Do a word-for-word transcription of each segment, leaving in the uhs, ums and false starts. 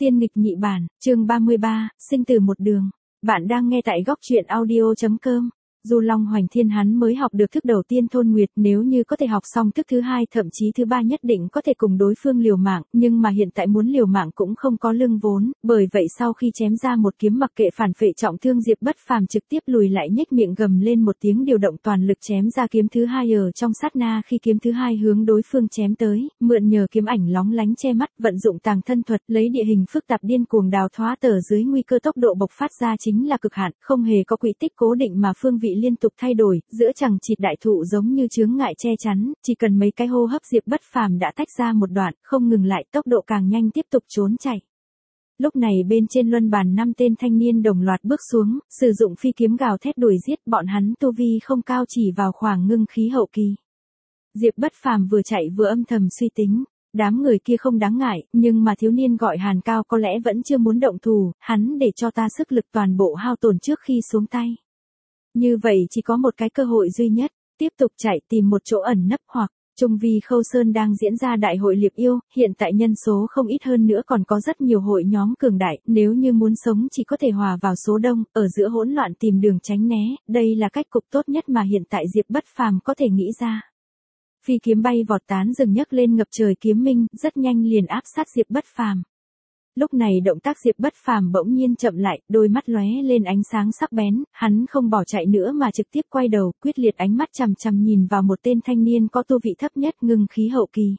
Tiên nghịch nhị bản, chương ba mươi ba, sinh từ một đường. Bạn đang nghe tại góc truyện audio chấm com. Dù Long Hoành Thiên hắn mới học được thức đầu tiên thôn nguyệt, nếu như có thể học xong thức thứ hai thậm chí thứ ba nhất định có thể cùng đối phương liều mạng, nhưng mà hiện tại muốn liều mạng cũng không có lương vốn, bởi vậy sau khi chém ra một kiếm mặc kệ phản phệ trọng thương Diệp Bất Phàm trực tiếp lùi lại nhếch miệng gầm lên một tiếng điều động toàn lực chém ra kiếm thứ hai ở trong sát na khi kiếm thứ hai hướng đối phương chém tới, mượn nhờ kiếm ảnh lóng lánh che mắt, vận dụng tàng thân thuật, lấy địa hình phức tạp điên cuồng đào thoá tờ dưới nguy cơ tốc độ bộc phát ra chính là cực hạn, không hề có quỹ tích cố định mà phương vị liên tục thay đổi, giữa chằng chịt đại thụ giống như chướng ngại che chắn, chỉ cần mấy cái hô hấp Diệp Bất Phàm đã tách ra một đoạn, không ngừng lại, tốc độ càng nhanh tiếp tục trốn chạy. Lúc này bên trên luân bàn năm tên thanh niên đồng loạt bước xuống, sử dụng phi kiếm gào thét đuổi giết, bọn hắn tu vi không cao chỉ vào khoảng ngưng khí hậu kỳ. Diệp Bất Phàm vừa chạy vừa âm thầm suy tính. Đám người kia không đáng ngại, nhưng mà thiếu niên gọi Hàn Cao có lẽ vẫn chưa muốn động thủ, hắn để cho ta sức lực toàn bộ hao tổn trước khi xuống tay. Như vậy chỉ có một cái cơ hội duy nhất, tiếp tục chạy tìm một chỗ ẩn nấp hoặc, Trung Vi Khâu Sơn đang diễn ra đại hội liệp yêu, hiện tại nhân số không ít hơn nữa còn có rất nhiều hội nhóm cường đại, nếu như muốn sống chỉ có thể hòa vào số đông, ở giữa hỗn loạn tìm đường tránh né, đây là cách cục tốt nhất mà hiện tại Diệp Bất Phàm có thể nghĩ ra. Phi kiếm bay vọt tán rừng nhấc lên ngập trời kiếm minh, rất nhanh liền áp sát Diệp Bất Phàm. Lúc này động tác Diệp Bất Phàm bỗng nhiên chậm lại, đôi mắt lóe lên ánh sáng sắc bén, hắn không bỏ chạy nữa mà trực tiếp quay đầu, quyết liệt ánh mắt chằm chằm nhìn vào một tên thanh niên có tu vị thấp nhất ngưng khí hậu kỳ.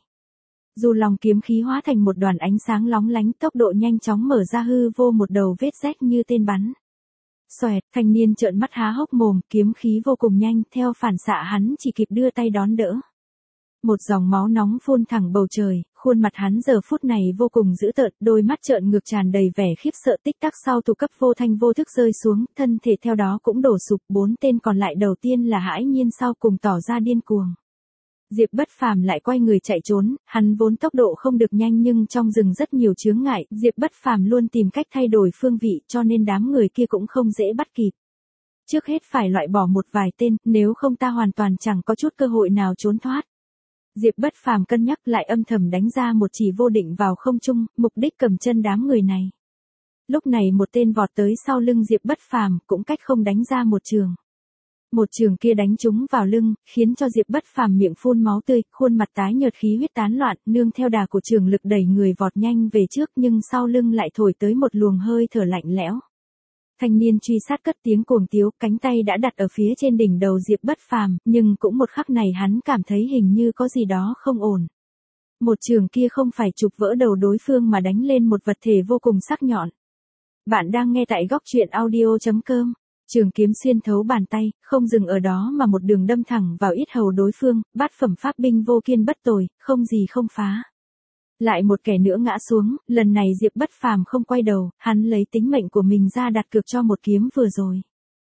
Dù lòng kiếm khí hóa thành một đoàn ánh sáng lóng lánh, tốc độ nhanh chóng mở ra hư vô một đầu vết rách như tên bắn. Xoẹt, thanh niên trợn mắt há hốc mồm, kiếm khí vô cùng nhanh, theo phản xạ hắn chỉ kịp đưa tay đón đỡ. Một dòng máu nóng phun thẳng bầu trời, khuôn mặt hắn giờ phút này vô cùng dữ tợn, đôi mắt trợn ngược tràn đầy vẻ khiếp sợ, tích tắc sau thủ cấp vô thanh vô thức rơi xuống, thân thể theo đó cũng đổ sụp, bốn tên còn lại đầu tiên là hãi nhiên sau cùng tỏ ra điên cuồng. Diệp Bất Phàm lại quay người chạy trốn, hắn vốn tốc độ không được nhanh nhưng trong rừng rất nhiều chướng ngại, Diệp Bất Phàm luôn tìm cách thay đổi phương vị cho nên đám người kia cũng không dễ bắt kịp. Trước hết phải loại bỏ một vài tên, nếu không ta hoàn toàn chẳng có chút cơ hội nào trốn thoát. Diệp Bất Phàm cân nhắc lại âm thầm đánh ra một chỉ vô định vào không trung, mục đích cầm chân đám người này. Lúc này một tên vọt tới sau lưng Diệp Bất Phàm, cũng cách không đánh ra một trường. Một trường kia đánh trúng vào lưng, khiến cho Diệp Bất Phàm miệng phun máu tươi, khuôn mặt tái nhợt khí huyết tán loạn, nương theo đà của trường lực đẩy người vọt nhanh về trước nhưng sau lưng lại thổi tới một luồng hơi thở lạnh lẽo. Thanh niên truy sát cất tiếng cuồng tiếu, cánh tay đã đặt ở phía trên đỉnh đầu Diệp Bất Phàm, nhưng cũng một khắc này hắn cảm thấy hình như có gì đó không ổn. Một trường kia không phải chụp vỡ đầu đối phương mà đánh lên một vật thể vô cùng sắc nhọn. Bạn đang nghe tại góc truyện audio chấm com. Trường kiếm xuyên thấu bàn tay, không dừng ở đó mà một đường đâm thẳng vào yết hầu đối phương, bát phẩm pháp binh vô kiên bất tồi, không gì không phá. Lại một kẻ nữa ngã xuống, lần này Diệp Bất Phàm không quay đầu, hắn lấy tính mệnh của mình ra đặt cược cho một kiếm vừa rồi.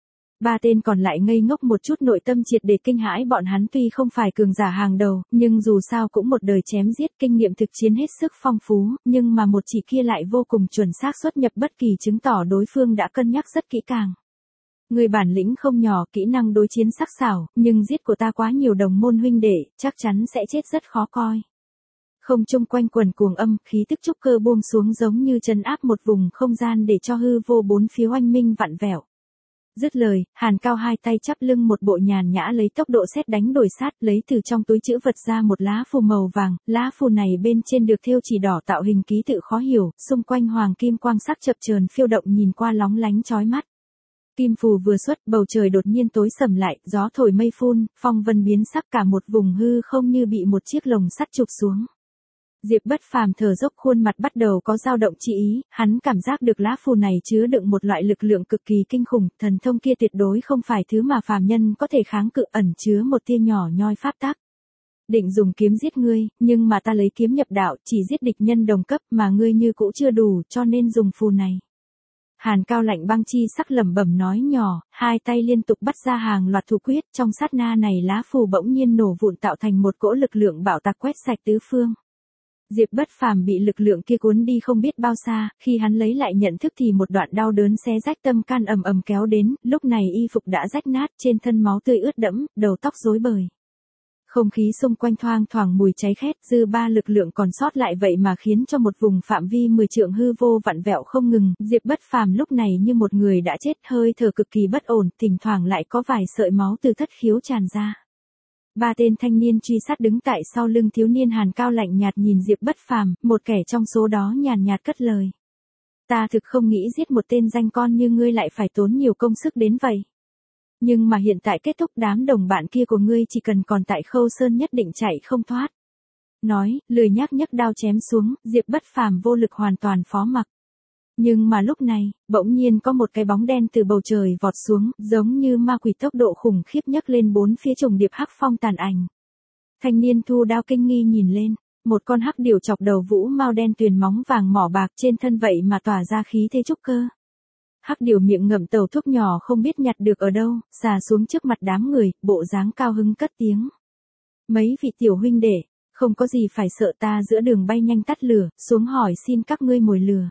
Ba tên còn lại ngây ngốc một chút, nội tâm triệt để kinh hãi, bọn hắn tuy không phải cường giả hàng đầu, nhưng dù sao cũng một đời chém giết, kinh nghiệm thực chiến hết sức phong phú, nhưng mà một chỉ kia lại vô cùng chuẩn xác, xuất nhập bất kỳ, chứng tỏ đối phương đã cân nhắc rất kỹ càng. Người bản lĩnh không nhỏ, kỹ năng đối chiến sắc sảo, nhưng giết của ta quá nhiều đồng môn huynh đệ, chắc chắn sẽ chết rất khó coi. Không trung quanh quần cuồng âm, khí tức trúc cơ buông xuống giống như trấn áp một vùng không gian để cho hư vô bốn phía oanh minh vặn vẹo. Dứt lời, Hàn Cao hai tay chắp lưng một bộ nhàn nhã lấy tốc độ sét đánh đổi sát, lấy từ trong túi trữ vật ra một lá phù màu vàng, lá phù này bên trên được thêu chỉ đỏ tạo hình ký tự khó hiểu, xung quanh hoàng kim quang sắc chập chờn phiêu động nhìn qua lóng lánh chói mắt. Kim phù vừa xuất, bầu trời đột nhiên tối sầm lại, gió thổi mây phun, phong vân biến sắc, cả một vùng hư không như bị một chiếc lồng sắt chụp xuống. Diệp Bất Phàm thở dốc, khuôn mặt bắt đầu có dao động chi ý, hắn cảm giác được lá phù này chứa đựng một loại lực lượng cực kỳ kinh khủng, thần thông kia tuyệt đối không phải thứ mà phàm nhân có thể kháng cự, ẩn chứa một tia nhỏ nhoi pháp tắc. Định dùng kiếm giết ngươi, nhưng mà ta lấy kiếm nhập đạo, chỉ giết địch nhân đồng cấp mà ngươi như cũ chưa đủ, cho nên dùng phù này. Hàn Cao lạnh băng chi sắc lẩm bẩm nói nhỏ, hai tay liên tục bắt ra hàng loạt thủ quyết, trong sát na này lá phù bỗng nhiên nổ vụn tạo thành một cỗ lực lượng bạo tạc quét sạch tứ phương. Diệp Bất Phàm bị lực lượng kia cuốn đi không biết bao xa, khi hắn lấy lại nhận thức thì một đoạn đau đớn xé rách tâm can ầm ầm kéo đến, lúc này y phục đã rách nát, trên thân máu tươi ướt đẫm, đầu tóc rối bời. Không khí xung quanh thoang thoảng mùi cháy khét, dư ba lực lượng còn sót lại vậy mà khiến cho một vùng phạm vi mười trượng hư vô vặn vẹo không ngừng, Diệp Bất Phàm lúc này như một người đã chết, hơi thở cực kỳ bất ổn, thỉnh thoảng lại có vài sợi máu từ thất khiếu tràn ra. Ba tên thanh niên truy sát đứng tại sau lưng thiếu niên Hàn Cao lạnh nhạt nhìn Diệp Bất Phàm, một kẻ trong số đó nhàn nhạt cất lời. Ta thực không nghĩ giết một tên danh con như ngươi lại phải tốn nhiều công sức đến vậy. Nhưng mà hiện tại kết thúc, đám đồng bạn kia của ngươi chỉ cần còn tại Khâu Sơn nhất định chạy không thoát. Nói, lười nhác nhấc đao chém xuống, Diệp Bất Phàm vô lực hoàn toàn phó mặc. Nhưng mà lúc này, bỗng nhiên có một cái bóng đen từ bầu trời vọt xuống, giống như ma quỷ tốc độ khủng khiếp nhấc lên bốn phía trùng điệp hắc phong tàn ảnh. Thanh niên thu đao kinh nghi nhìn lên, một con hắc điểu chọc đầu vũ mao đen tuyền móng vàng mỏ bạc trên thân vậy mà tỏa ra khí thế trúc cơ. Hắc điểu miệng ngậm tàu thuốc nhỏ không biết nhặt được ở đâu, xà xuống trước mặt đám người, bộ dáng cao hứng cất tiếng. Mấy vị tiểu huynh đệ, không có gì phải sợ, ta giữa đường bay nhanh tắt lửa, xuống hỏi xin các ngươi mồi lửa.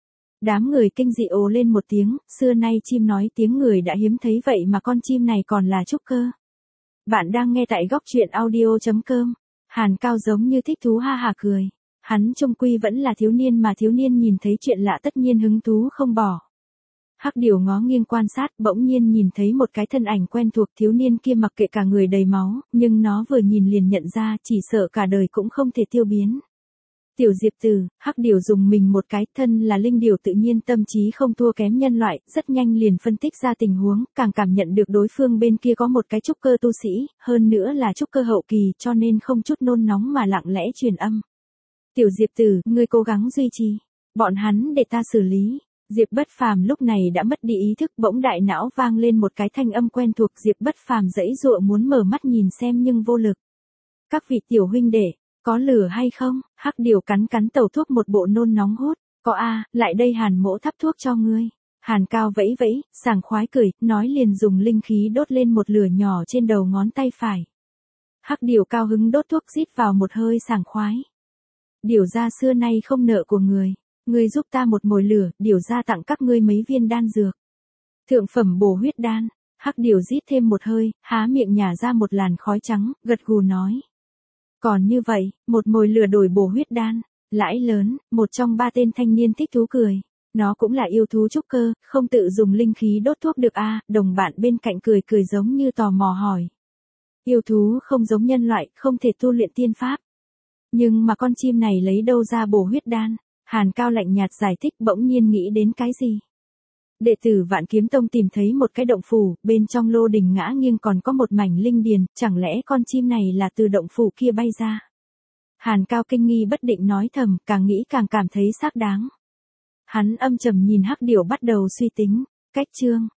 Đám người kinh dị ồ lên một tiếng, xưa nay chim nói tiếng người đã hiếm thấy vậy mà con chim này còn là trúc cơ. Bạn đang nghe tại góc truyện audio chấm com. Hàn Cao giống như thích thú ha hà cười. Hắn trung quy vẫn là thiếu niên mà thiếu niên nhìn thấy chuyện lạ tất nhiên hứng thú không bỏ. Hắc điểu ngó nghiêng quan sát, bỗng nhiên nhìn thấy một cái thân ảnh quen thuộc, thiếu niên kia mặc kệ cả người đầy máu, nhưng nó vừa nhìn liền nhận ra, chỉ sợ cả đời cũng không thể tiêu biến. Tiểu Diệp Tử, hắc điểu dùng mình một cái, thân là linh điểu tự nhiên tâm trí không thua kém nhân loại, rất nhanh liền phân tích ra tình huống, càng cảm nhận được đối phương bên kia có một cái trúc cơ tu sĩ, hơn nữa là trúc cơ hậu kỳ, cho nên không chút nôn nóng mà lặng lẽ truyền âm. Tiểu Diệp Tử, ngươi cố gắng duy trì, bọn hắn để ta xử lý. Diệp Bất Phàm lúc này đã mất đi ý thức, bỗng đại não vang lên một cái thanh âm quen thuộc, Diệp Bất Phàm giãy giụa muốn mở mắt nhìn xem nhưng vô lực. Các vị tiểu huynh đệ, có lửa hay không? Hắc điểu cắn cắn tàu thuốc một bộ nôn nóng hốt. Có a, lại đây Hàn mỗ thắp thuốc cho ngươi. Hàn Cao vẫy vẫy, sảng khoái cười, nói liền dùng linh khí đốt lên một lửa nhỏ trên đầu ngón tay phải. Hắc điểu cao hứng đốt thuốc rít vào một hơi sảng khoái. Điểu gia xưa nay không nợ của người. Ngươi giúp ta một mồi lửa, điểu gia tặng các ngươi mấy viên đan dược. Thượng phẩm bổ huyết đan. Hắc điểu rít thêm một hơi, há miệng nhả ra một làn khói trắng, gật gù nói. Còn như vậy, một mồi lửa đổi bổ huyết đan, lãi lớn, một trong ba tên thanh niên thích thú cười. Nó cũng là yêu thú trúc cơ, không tự dùng linh khí đốt thuốc được a à, đồng bạn bên cạnh cười cười giống như tò mò hỏi. Yêu thú không giống nhân loại, không thể tu luyện tiên pháp. Nhưng mà con chim này lấy đâu ra bổ huyết đan? Hàn Cao lạnh nhạt giải thích, bỗng nhiên nghĩ đến cái gì? Đệ tử Vạn Kiếm Tông tìm thấy một cái động phủ, bên trong lô đình ngã nghiêng còn có một mảnh linh điền, chẳng lẽ con chim này là từ động phủ kia bay ra? Hàn Cao kinh nghi bất định nói thầm, càng nghĩ càng cảm thấy xác đáng. Hắn âm trầm nhìn hắc điểu bắt đầu suy tính, cách chương,